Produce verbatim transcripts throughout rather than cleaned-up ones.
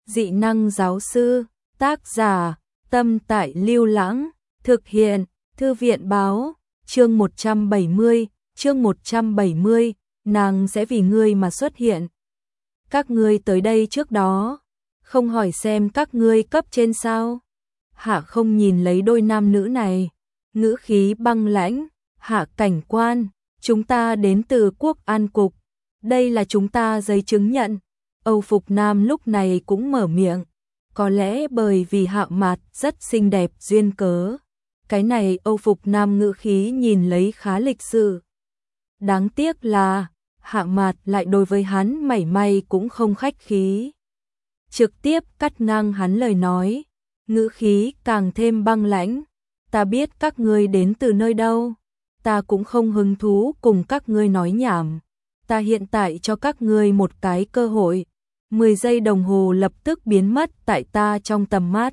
Dị năng giáo sư, tác giả, Tâm Tại Lưu Lãng, thực hiện, Thư viện báo, chương một trăm bảy mươi, chương một trăm bảy mươi, nàng sẽ vì ngươi mà xuất hiện. Các ngươi tới đây trước đó, không hỏi xem các ngươi cấp trên sao? Hạ không nhìn lấy đôi nam nữ này, ngữ khí băng lãnh, Hạ cảnh quan, chúng ta đến từ Quốc An Cục, đây là chúng ta giấy chứng nhận. Âu Phục Nam lúc này cũng mở miệng, có lẽ bởi vì Hạ Mạt rất xinh đẹp duyên cớ. Cái này Âu Phục Nam ngữ khí nhìn lấy khá lịch sự. Đáng tiếc là, Hạ Mạt lại đối với hắn mảy may cũng không khách khí. Trực tiếp cắt ngang hắn lời nói, ngữ khí càng thêm băng lãnh. Ta biết các ngươi đến từ nơi đâu, ta cũng không hứng thú cùng các ngươi nói nhảm. Ta hiện tại cho các ngươi một cái cơ hội. mười giây đồng hồ lập tức biến mất tại ta trong tầm mắt.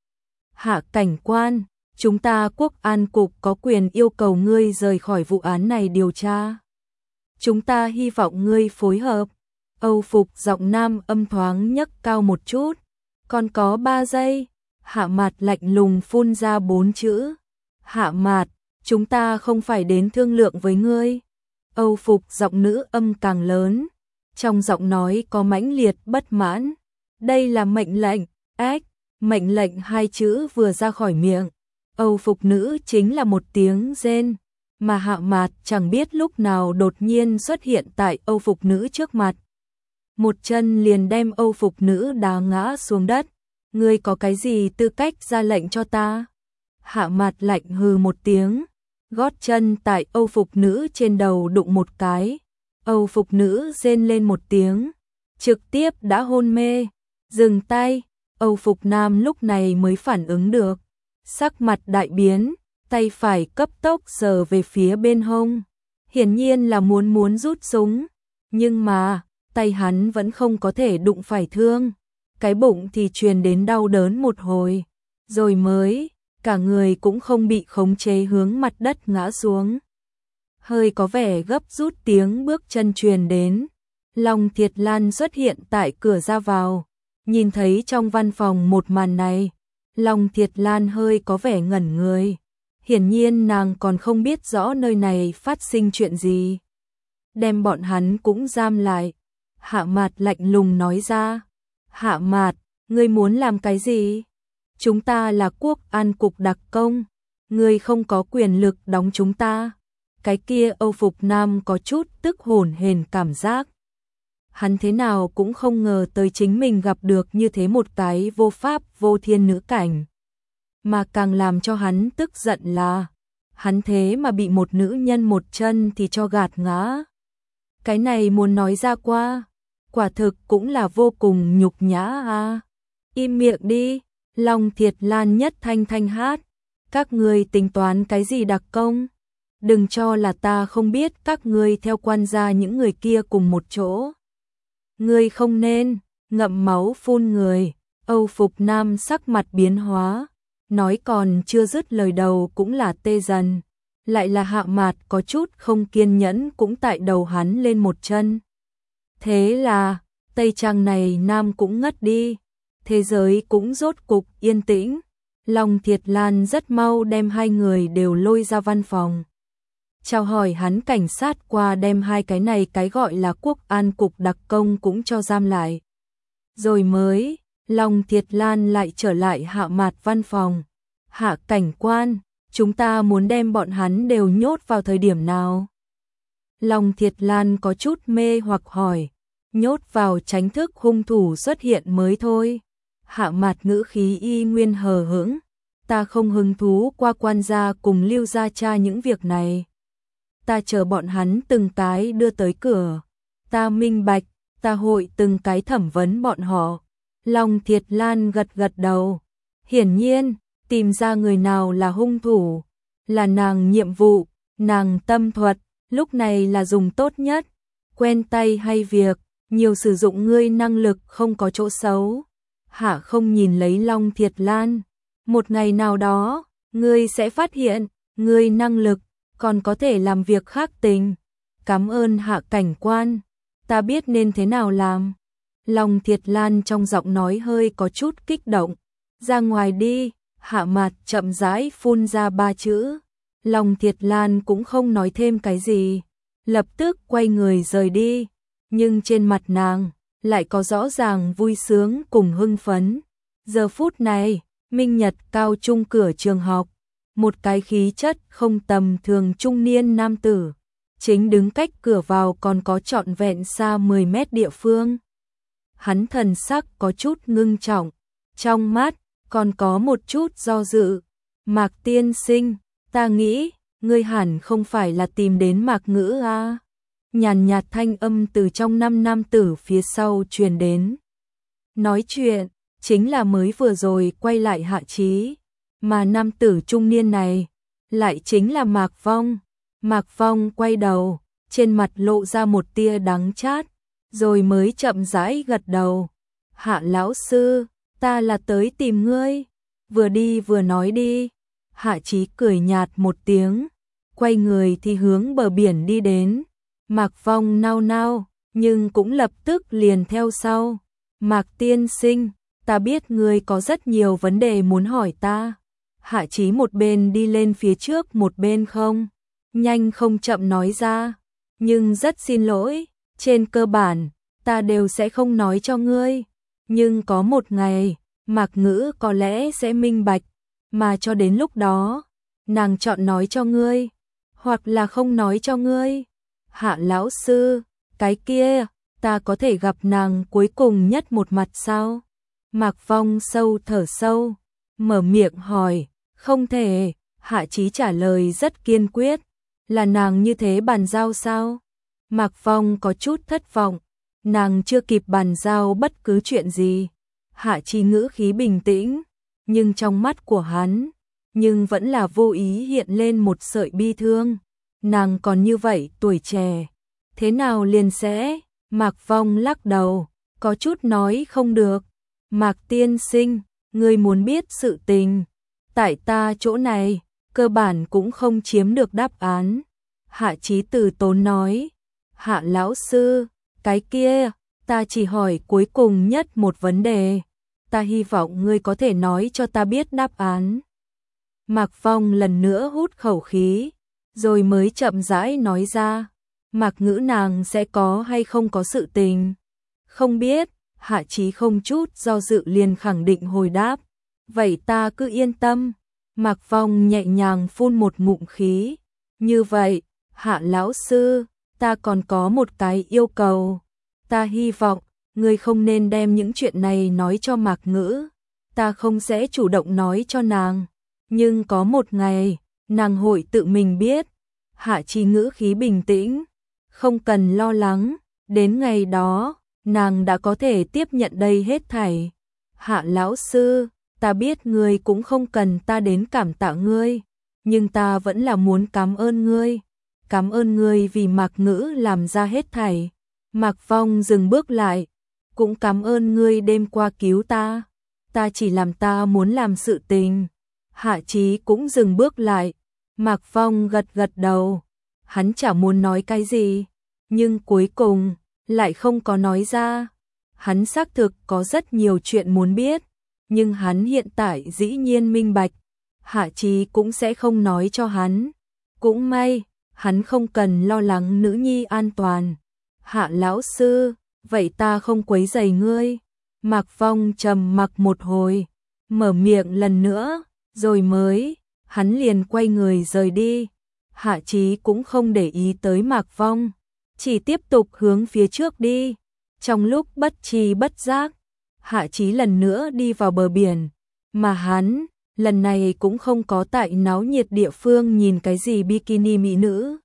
Hạ cảnh quan, chúng ta Quốc An Cục có quyền yêu cầu ngươi rời khỏi vụ án này điều tra. Chúng ta hy vọng ngươi phối hợp. Âu Phục giọng nam âm thoáng nhấc cao một chút. Còn có ba giây. Hạ Mạt lạnh lùng phun ra bốn chữ. Hạ Mạt, chúng ta không phải đến thương lượng với ngươi. Âu Phục giọng nữ âm càng lớn. Trong giọng nói có mãnh liệt bất mãn. Đây là mệnh lệnh, ách, mệnh lệnh hai chữ vừa ra khỏi miệng. Âu Phục nữ chính là một tiếng rên, mà Hạ Mạt chẳng biết lúc nào đột nhiên xuất hiện tại Âu Phục nữ trước mặt. Một chân liền đem Âu Phục nữ đá ngã xuống đất. Ngươi có cái gì tư cách ra lệnh cho ta? Hạ Mạt lạnh hừ một tiếng, gót chân tại Âu Phục nữ trên đầu đụng một cái. Âu Phục nữ rên lên một tiếng, trực tiếp đã hôn mê. Dừng tay. Âu Phục Nam lúc này mới phản ứng được, sắc mặt đại biến, tay phải cấp tốc giơ về phía bên hông, hiển nhiên là muốn muốn rút súng, nhưng mà tay hắn vẫn không có thể đụng phải thương, cái bụng thì truyền đến đau đớn một hồi, rồi mới cả người cũng không bị khống chế hướng mặt đất ngã xuống. Hơi có vẻ gấp rút tiếng bước chân truyền đến. Long Thiệt Lan xuất hiện tại cửa ra vào, nhìn thấy trong văn phòng một màn này, Long Thiệt Lan hơi có vẻ ngẩn người. Hiển nhiên nàng còn không biết rõ nơi này phát sinh chuyện gì. Đem bọn hắn cũng giam lại. Hạ Mạt lạnh lùng nói ra. Hạ Mạt, ngươi muốn làm cái gì? Chúng ta là Quốc An Cục đặc công, ngươi không có quyền lực đóng chúng ta. Cái kia Âu Phục Nam có chút tức hổn hển cảm giác. Hắn thế nào cũng không ngờ tới chính mình gặp được như thế một cái vô pháp vô thiên nữ cảnh. Mà càng làm cho hắn tức giận là, hắn thế mà bị một nữ nhân một chân thì cho gạt ngã. Cái này muốn nói ra qua, quả thực cũng là vô cùng nhục nhã à. Im miệng đi, Long Thiệt Lan nhất thanh thanh hát. Các ngươi tính toán cái gì đặc công? Đừng cho là ta không biết các ngươi theo quan gia những người kia cùng một chỗ. Ngươi không nên, ngậm máu phun người. Âu Phục Nam sắc mặt biến hóa, nói còn chưa dứt lời đầu cũng là tê dần. Lại là Hạ Mạt có chút không kiên nhẫn cũng tại đầu hắn lên một chân. Thế là, Tây Trang này Nam cũng ngất đi. Thế giới cũng rốt cục yên tĩnh. Long Thiệt Lan rất mau đem hai người đều lôi ra văn phòng. Chào hỏi hắn cảnh sát qua đem hai cái này cái gọi là Quốc An Cục đặc công cũng cho giam lại. Rồi mới, Long Thiệt Lan lại trở lại Hạ Mạt văn phòng. Hạ cảnh quan, chúng ta muốn đem bọn hắn đều nhốt vào thời điểm nào? Long Thiệt Lan có chút mê hoặc hỏi. Nhốt vào tránh thức hung thủ xuất hiện mới thôi. Hạ Mạt ngữ khí y nguyên hờ hững. Ta không hứng thú qua quan gia cùng Lưu gia tra những việc này. Ta chờ bọn hắn từng cái đưa tới cửa. Ta minh bạch, ta hội từng cái thẩm vấn bọn họ. Long Thiệt Lan gật gật đầu. Hiển nhiên, tìm ra người nào là hung thủ, là nàng nhiệm vụ, nàng tâm thuật, lúc này là dùng tốt nhất. Quen tay hay việc, nhiều sử dụng ngươi năng lực không có chỗ xấu. Hạ không nhìn lấy Long Thiệt Lan. Một ngày nào đó, ngươi sẽ phát hiện, ngươi năng lực còn có thể làm việc khác tình. Cảm ơn Hạ cảnh quan, ta biết nên thế nào làm. Long Thiệt Lan trong giọng nói hơi có chút kích động. Ra ngoài đi, Hạ Mạt chậm rãi phun ra ba chữ. Long Thiệt Lan cũng không nói thêm cái gì, lập tức quay người rời đi, nhưng trên mặt nàng lại có rõ ràng vui sướng cùng hưng phấn. Giờ phút này, Minh Nhật cao trung cửa trường học, một cái khí chất không tầm thường trung niên nam tử, chính đứng cách cửa vào còn có trọn vẹn xa mười mét địa phương. Hắn thần sắc có chút ngưng trọng, trong mắt còn có một chút do dự. Mạc tiên sinh, ta nghĩ, ngươi hẳn không phải là tìm đến Mạc Ngữ à? Nhàn nhạt thanh âm từ trong năm nam tử phía sau truyền đến. Nói chuyện, chính là mới vừa rồi quay lại Hạ Chí, mà nam tử trung niên này, lại chính là Mạc Vong. Mạc Vong quay đầu, trên mặt lộ ra một tia đắng chát, rồi mới chậm rãi gật đầu. Hạ lão sư, ta là tới tìm ngươi, vừa đi vừa nói đi. Hạ Chí cười nhạt một tiếng, quay người thì hướng bờ biển đi đến. Mạc Vong nao nao, nhưng cũng lập tức liền theo sau. Mạc tiên sinh, ta biết ngươi có rất nhiều vấn đề muốn hỏi ta. Hạ Chí một bên đi lên phía trước một bên không nhanh không chậm nói ra. Nhưng rất xin lỗi, trên cơ bản, ta đều sẽ không nói cho ngươi. Nhưng có một ngày, Mạc Ngữ có lẽ sẽ minh bạch, mà cho đến lúc đó, nàng chọn nói cho ngươi, hoặc là không nói cho ngươi. Hạ lão sư, cái kia, ta có thể gặp nàng cuối cùng nhất một mặt sao? Mạc Vong sâu thở sâu, mở miệng hỏi. Không thể. Hạ Chí trả lời rất kiên quyết. Là nàng như thế bàn giao sao? Mạc Vong có chút thất vọng, nàng chưa kịp bàn giao bất cứ chuyện gì. Hạ Chí ngữ khí bình tĩnh, nhưng trong mắt của hắn, nhưng vẫn là vô ý hiện lên một sợi bi thương. Nàng còn như vậy tuổi trẻ, thế nào liền sẽ? Mạc Vong lắc đầu, có chút nói không được. Mạc tiên sinh, ngươi muốn biết sự tình, tại ta chỗ này, cơ bản cũng không chiếm được đáp án. Hạ Chí từ tốn nói. Hạ lão sư, cái kia, ta chỉ hỏi cuối cùng nhất một vấn đề. Ta hy vọng ngươi có thể nói cho ta biết đáp án. Mạc Vong lần nữa hút khẩu khí, rồi mới chậm rãi nói ra. Mạc Ngữ nàng sẽ có hay không có sự tình? Không biết. Hạ Chí không chút do dự liền khẳng định hồi đáp. Vậy ta cứ yên tâm. Mạc Vong nhẹ nhàng phun một ngụm khí. Như vậy, Hạ lão sư, ta còn có một cái yêu cầu. Ta hy vọng, ngươi không nên đem những chuyện này nói cho Mạc Ngữ. Ta không sẽ chủ động nói cho nàng. Nhưng có một ngày, nàng hội tự mình biết. Hạ Chí ngữ khí bình tĩnh. Không cần lo lắng, đến ngày đó, nàng đã có thể tiếp nhận đây hết thảy. Hạ lão sư, ta biết ngươi cũng không cần ta đến cảm tạ ngươi, nhưng ta vẫn là muốn cảm ơn ngươi. Cảm ơn ngươi vì Mạc Ngữ làm ra hết thảy. Mạc Vong dừng bước lại, cũng cảm ơn ngươi đêm qua cứu ta. Ta chỉ làm ta muốn làm sự tình. Hạ Chí cũng dừng bước lại. Mạc Vong gật gật đầu. Hắn chả muốn nói cái gì, nhưng cuối cùng lại không có nói ra. Hắn xác thực có rất nhiều chuyện muốn biết, nhưng hắn hiện tại dĩ nhiên minh bạch, Hạ Chí cũng sẽ không nói cho hắn. Cũng may, hắn không cần lo lắng nữ nhi an toàn. Hạ lão sư, vậy ta không quấy rầy ngươi. Mạc Vong trầm mặc một hồi, mở miệng lần nữa, rồi mới, hắn liền quay người rời đi. Hạ Chí cũng không để ý tới Mạc Vong, chỉ tiếp tục hướng phía trước đi. Trong lúc bất tri bất giác, Hạ Chí lần nữa đi vào bờ biển, mà hắn, lần này cũng không có tại náo nhiệt địa phương nhìn cái gì bikini mỹ nữ,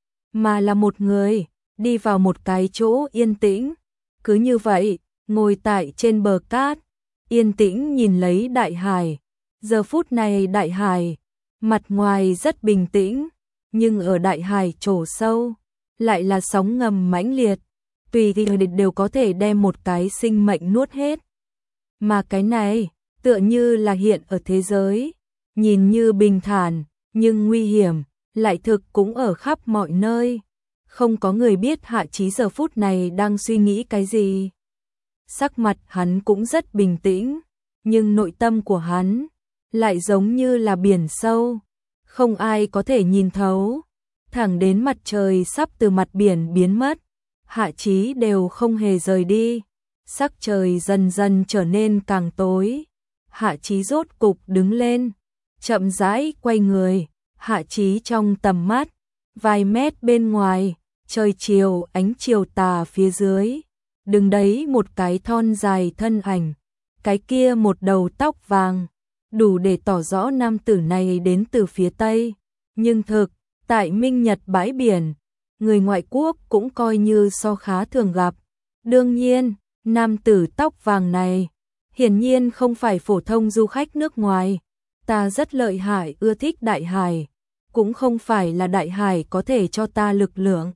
mà là một người, đi vào một cái chỗ yên tĩnh. Cứ như vậy, ngồi tại trên bờ cát, yên tĩnh nhìn lấy đại hải. Giờ phút này đại hải, mặt ngoài rất bình tĩnh, nhưng ở đại hải chỗ sâu, lại là sóng ngầm mãnh liệt, tùy thì đều có thể đem một cái sinh mệnh nuốt hết. Mà cái này, tựa như là hiện ở thế giới, nhìn như bình thản, nhưng nguy hiểm, lại thực cũng ở khắp mọi nơi. Không có người biết Hạ Chí giờ phút này đang suy nghĩ cái gì. sắc mặt hắn cũng rất bình tĩnh, nhưng nội tâm của hắn lại giống như là biển sâu, không ai có thể nhìn thấu. Thẳng đến mặt trời sắp từ mặt biển biến mất, Hạ Chí đều không hề rời đi. Sắc trời dần dần trở nên càng tối. Hạ Chí rốt cục đứng lên, chậm rãi quay người. Hạ Chí trong tầm mắt, vài mét bên ngoài, trời chiều ánh chiều tà phía dưới, đứng đấy một cái thon dài thân ảnh, cái kia một đầu tóc vàng, đủ để tỏ rõ nam tử này đến từ phía Tây. Nhưng thực, tại Minh Nhật bãi biển, người ngoại quốc cũng coi như so khá thường gặp. Đương nhiên, nam tử tóc vàng này, hiển nhiên không phải phổ thông du khách nước ngoài. Ta rất lợi hại ưa thích đại hải, cũng không phải là đại hải có thể cho ta lực lượng,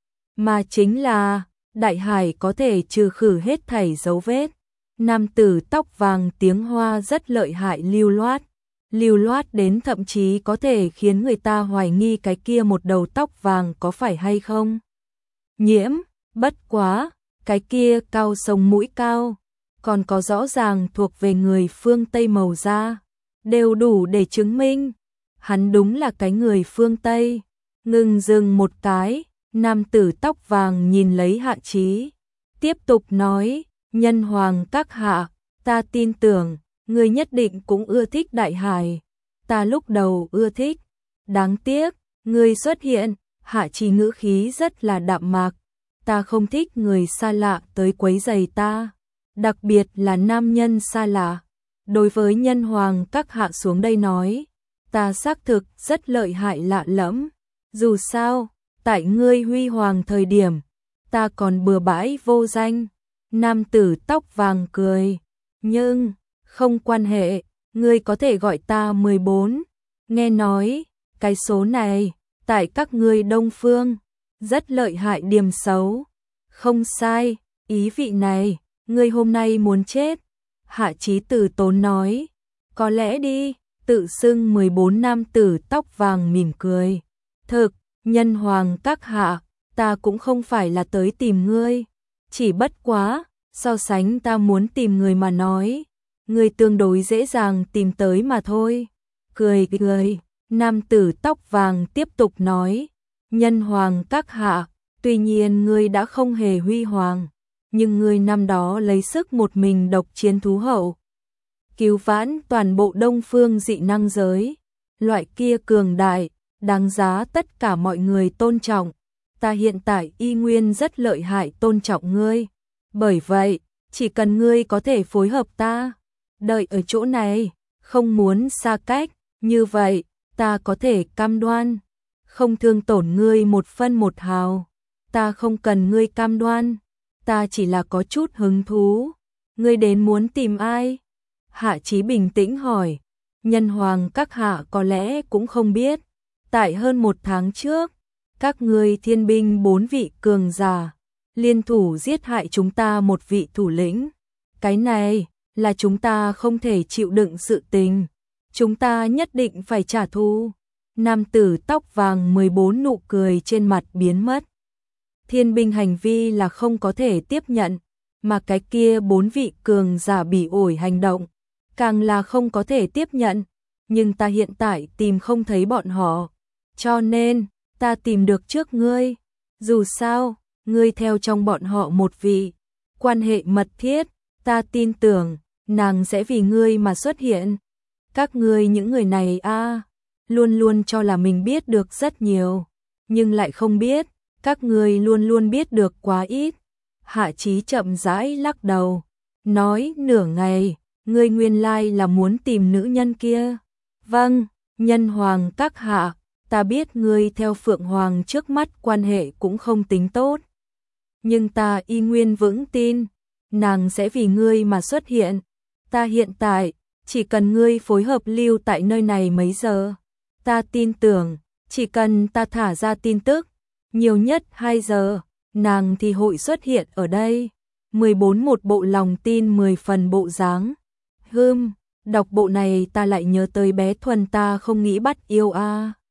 mà chính là đại hải có thể trừ khử hết thảy dấu vết. Nam tử tóc vàng tiếng Hoa rất lợi hại, lưu loát, lưu loát đến thậm chí có thể khiến người ta hoài nghi cái kia một đầu tóc vàng có phải hay không Nhiễm. Bất quá, cái kia cao sống mũi cao, còn có rõ ràng thuộc về người phương Tây màu da, đều đủ để chứng minh hắn đúng là cái người phương Tây. Ngừng dừng một cái, nam tử tóc vàng nhìn lấy Hạ Chí, tiếp tục nói, nhân hoàng các hạ, ta tin tưởng, ngươi nhất định cũng ưa thích đại hải. Ta lúc đầu ưa thích, đáng tiếc, ngươi xuất hiện. Hạ Chí ngữ khí rất là đạm mạc, ta không thích người xa lạ tới quấy rầy ta, đặc biệt là nam nhân xa lạ. Đối với nhân hoàng các hạ xuống đây nói, ta xác thực rất lợi hại lạ lẫm, dù sao, tại ngươi huy hoàng thời điểm, ta còn bừa bãi vô danh. Nam tử tóc vàng cười, nhưng, không quan hệ, ngươi có thể gọi ta mười bốn. Nghe nói, cái số này, tại các ngươi Đông Phương, rất lợi hại điểm xấu. Không sai, ý vị này, ngươi hôm nay muốn chết. Hạ Chí từ tốn nói, có lẽ đi. Tự xưng mười bốn nam tử tóc vàng mỉm cười, thực, nhân hoàng các hạ, ta cũng không phải là tới tìm ngươi, chỉ bất quá, so sánh ta muốn tìm người mà nói, ngươi tương đối dễ dàng tìm tới mà thôi. Cười cười, nam tử tóc vàng tiếp tục nói, nhân hoàng các hạ, tuy nhiên ngươi đã không hề huy hoàng, nhưng ngươi năm đó lấy sức một mình độc chiến thú hậu, cứu vãn toàn bộ Đông Phương dị năng giới, loại kia cường đại, đáng giá tất cả mọi người tôn trọng. Ta hiện tại y nguyên rất lợi hại tôn trọng ngươi, bởi vậy, chỉ cần ngươi có thể phối hợp ta, đợi ở chỗ này, không muốn xa cách, như vậy, ta có thể cam đoan, không thương tổn ngươi một phân một hào. Ta không cần ngươi cam đoan, ta chỉ là có chút hứng thú. Ngươi đến muốn tìm ai? Hạ Chí bình tĩnh hỏi. Nhân hoàng các hạ có lẽ cũng không biết, tại hơn một tháng trước, các ngươi thiên binh bốn vị cường giả liên thủ giết hại chúng ta một vị thủ lĩnh. Cái này là chúng ta không thể chịu đựng sự tình, chúng ta nhất định phải trả thù. Nam tử tóc vàng mười bốn nụ cười trên mặt biến mất. Thiên binh hành vi là không có thể tiếp nhận, mà cái kia bốn vị cường giả bỉ ổi hành động, càng là không có thể tiếp nhận. Nhưng ta hiện tại tìm không thấy bọn họ, cho nên ta tìm được trước ngươi. Dù sao, ngươi theo trong bọn họ một vị, quan hệ mật thiết, ta tin tưởng, nàng sẽ vì ngươi mà xuất hiện. Các ngươi những người này a, luôn luôn cho là mình biết được rất nhiều, nhưng lại không biết, các ngươi luôn luôn biết được quá ít. Hạ Chí chậm rãi lắc đầu, nói nửa ngày, ngươi nguyên lai là muốn tìm nữ nhân kia. Vâng, nhân hoàng các hạ, ta biết ngươi theo Phượng Hoàng trước mắt quan hệ cũng không tính tốt, nhưng ta y nguyên vững tin, nàng sẽ vì ngươi mà xuất hiện. Ta hiện tại, chỉ cần ngươi phối hợp lưu tại nơi này mấy giờ, ta tin tưởng, chỉ cần ta thả ra tin tức, nhiều nhất hai giờ, nàng thì hội xuất hiện ở đây. mười bốn một bộ lòng tin mười phần bộ dáng. Hừm, đọc bộ này ta lại nhớ tới bé Thuần ta không nghĩ bắt yêu a.